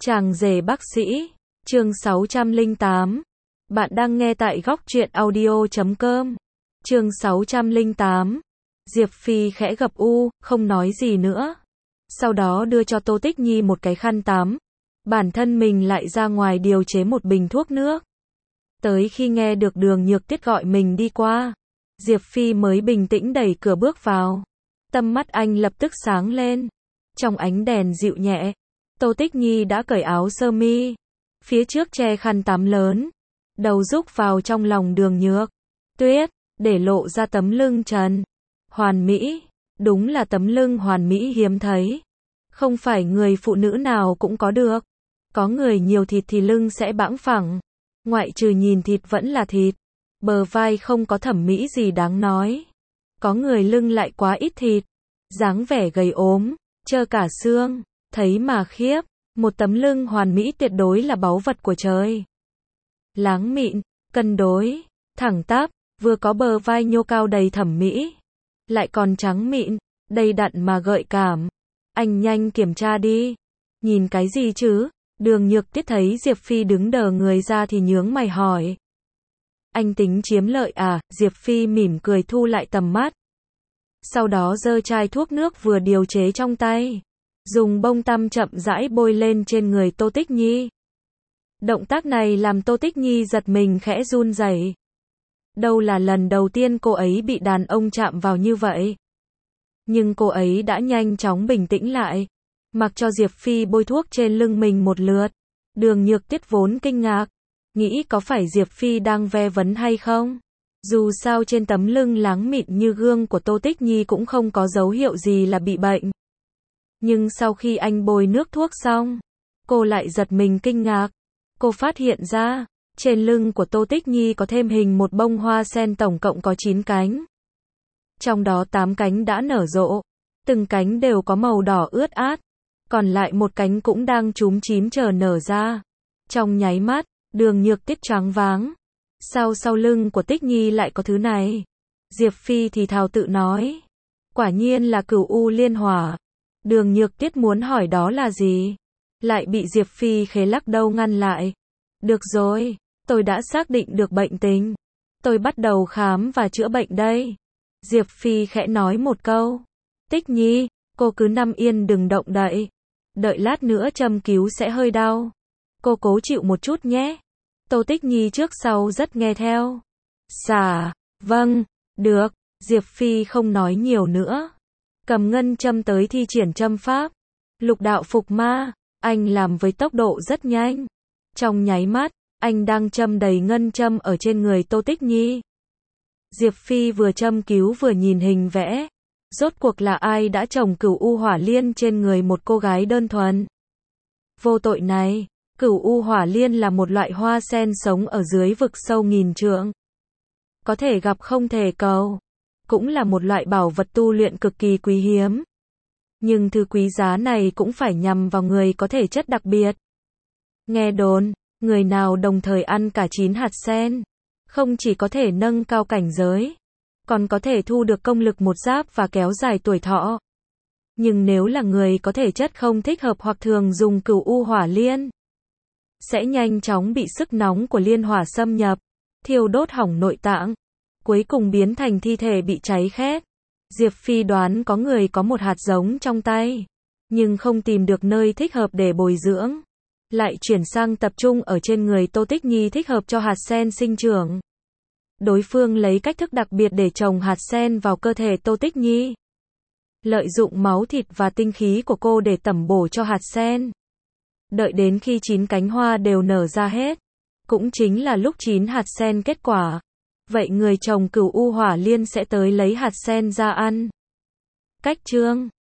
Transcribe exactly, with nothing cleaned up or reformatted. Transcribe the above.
Chàng rể bác sĩ, chương sáu trăm lẻ tám. Bạn đang nghe tại góc truyện audio chấm com. Chương sáu trăm lẻ tám. Diệp Phi khẽ gập u, không nói gì nữa. Sau đó đưa cho Tô Tích Nhi một cái khăn tắm. Bản thân mình lại ra ngoài điều chế một bình thuốc nước. Tới khi nghe được Đường Nhược Tiết gọi mình đi qua, Diệp Phi mới bình tĩnh đẩy cửa bước vào. Tâm mắt anh lập tức sáng lên. Trong ánh đèn dịu nhẹ, Tô Tích Nhi đã cởi áo sơ mi, phía trước che khăn tắm lớn, đầu rúc vào trong lòng Đường Nhược Tuyết, để lộ ra tấm lưng trần hoàn mỹ, đúng là tấm lưng hoàn mỹ hiếm thấy. Không phải người phụ nữ nào cũng có được. Có người nhiều thịt thì lưng sẽ bãng phẳng, ngoại trừ nhìn thịt vẫn là thịt, bờ vai không có thẩm mỹ gì đáng nói. Có người lưng lại quá ít thịt, dáng vẻ gầy ốm, trơ cả xương, thấy mà khiếp. Một tấm lưng hoàn mỹ tuyệt đối là báu vật của trời. Láng mịn, cân đối, thẳng tắp, vừa có bờ vai nhô cao đầy thẩm mỹ, lại còn trắng mịn, đầy đặn mà gợi cảm. Anh nhanh kiểm tra đi. Nhìn cái gì chứ? Đường Nhược Tiết thấy Diệp Phi đứng đờ người ra thì nhướng mày hỏi. Anh tính chiếm lợi à? Diệp Phi mỉm cười thu lại tầm mắt. Sau đó giơ chai thuốc nước vừa điều chế trong tay, dùng bông tăm chậm rãi bôi lên trên người Tô Tích Nhi. Động tác này làm Tô Tích Nhi giật mình khẽ run rẩy. Đâu là lần đầu tiên cô ấy bị đàn ông chạm vào như vậy. Nhưng cô ấy đã nhanh chóng bình tĩnh lại, mặc cho Diệp Phi bôi thuốc trên lưng mình một lượt. Đường Nhược Tiết vốn kinh ngạc, nghĩ có phải Diệp Phi đang ve vấn hay không? Dù sao trên tấm lưng láng mịn như gương của Tô Tích Nhi cũng không có dấu hiệu gì là bị bệnh. Nhưng sau khi anh bôi nước thuốc xong, cô lại giật mình kinh ngạc. Cô phát hiện ra, trên lưng của Tô Tích Nhi có thêm hình một bông hoa sen tổng cộng có chín cánh. Trong đó tám cánh đã nở rộ, từng cánh đều có màu đỏ ướt át, còn lại một cánh cũng đang chúm chím chờ nở ra. Trong nháy mắt, Đường Nhược Tiết choáng váng. Sao sau lưng của Tích Nhi lại có thứ này? Diệp Phi thì thào tự nói. Quả nhiên là cửu u liên hỏa. Đường Nhược Tiết muốn hỏi đó là gì, lại bị Diệp Phi khẽ lắc đầu ngăn lại. Được rồi, tôi đã xác định được bệnh tình. Tôi bắt đầu khám và chữa bệnh đây. Diệp Phi khẽ nói một câu. Tích Nhi, cô cứ nằm yên đừng động đậy. Đợi lát nữa châm cứu sẽ hơi đau. Cô cố chịu một chút nhé. Tô Tích Nhi trước sau rất nghe theo. Dạ, vâng, được. Diệp Phi không nói nhiều nữa. Cầm ngân châm tới thi triển châm pháp. Lục đạo phục ma, anh làm với tốc độ rất nhanh. Trong nháy mắt, anh đang châm đầy ngân châm ở trên người Tô Tích Nhi. Diệp Phi vừa châm cứu vừa nhìn hình vẽ. Rốt cuộc là ai đã trồng cửu u hỏa liên trên người một cô gái đơn thuần? Vô tội này, cửu u hỏa liên là một loại hoa sen sống ở dưới vực sâu nghìn trượng. Có thể gặp không thể cầu. Cũng là một loại bảo vật tu luyện cực kỳ quý hiếm. Nhưng thứ quý giá này cũng phải nhằm vào người có thể chất đặc biệt. Nghe đồn, người nào đồng thời ăn cả chín hạt sen, không chỉ có thể nâng cao cảnh giới, còn có thể thu được công lực một giáp và kéo dài tuổi thọ. Nhưng nếu là người có thể chất không thích hợp hoặc thường dùng cửu u hỏa liên, sẽ nhanh chóng bị sức nóng của liên hỏa xâm nhập, thiêu đốt hỏng nội tạng, cuối cùng biến thành thi thể bị cháy khét. Diệp Phi đoán có người có một hạt giống trong tay, nhưng không tìm được nơi thích hợp để bồi dưỡng, lại chuyển sang tập trung ở trên người Tô Tích Nhi thích hợp cho hạt sen sinh trưởng. Đối phương lấy cách thức đặc biệt để trồng hạt sen vào cơ thể Tô Tích Nhi, lợi dụng máu thịt và tinh khí của cô để tẩm bổ cho hạt sen. Đợi đến khi chín cánh hoa đều nở ra hết, cũng chính là lúc chín hạt sen kết quả. Vậy người trồng cửu u hỏa liên sẽ tới lấy hạt sen ra ăn. Cách chương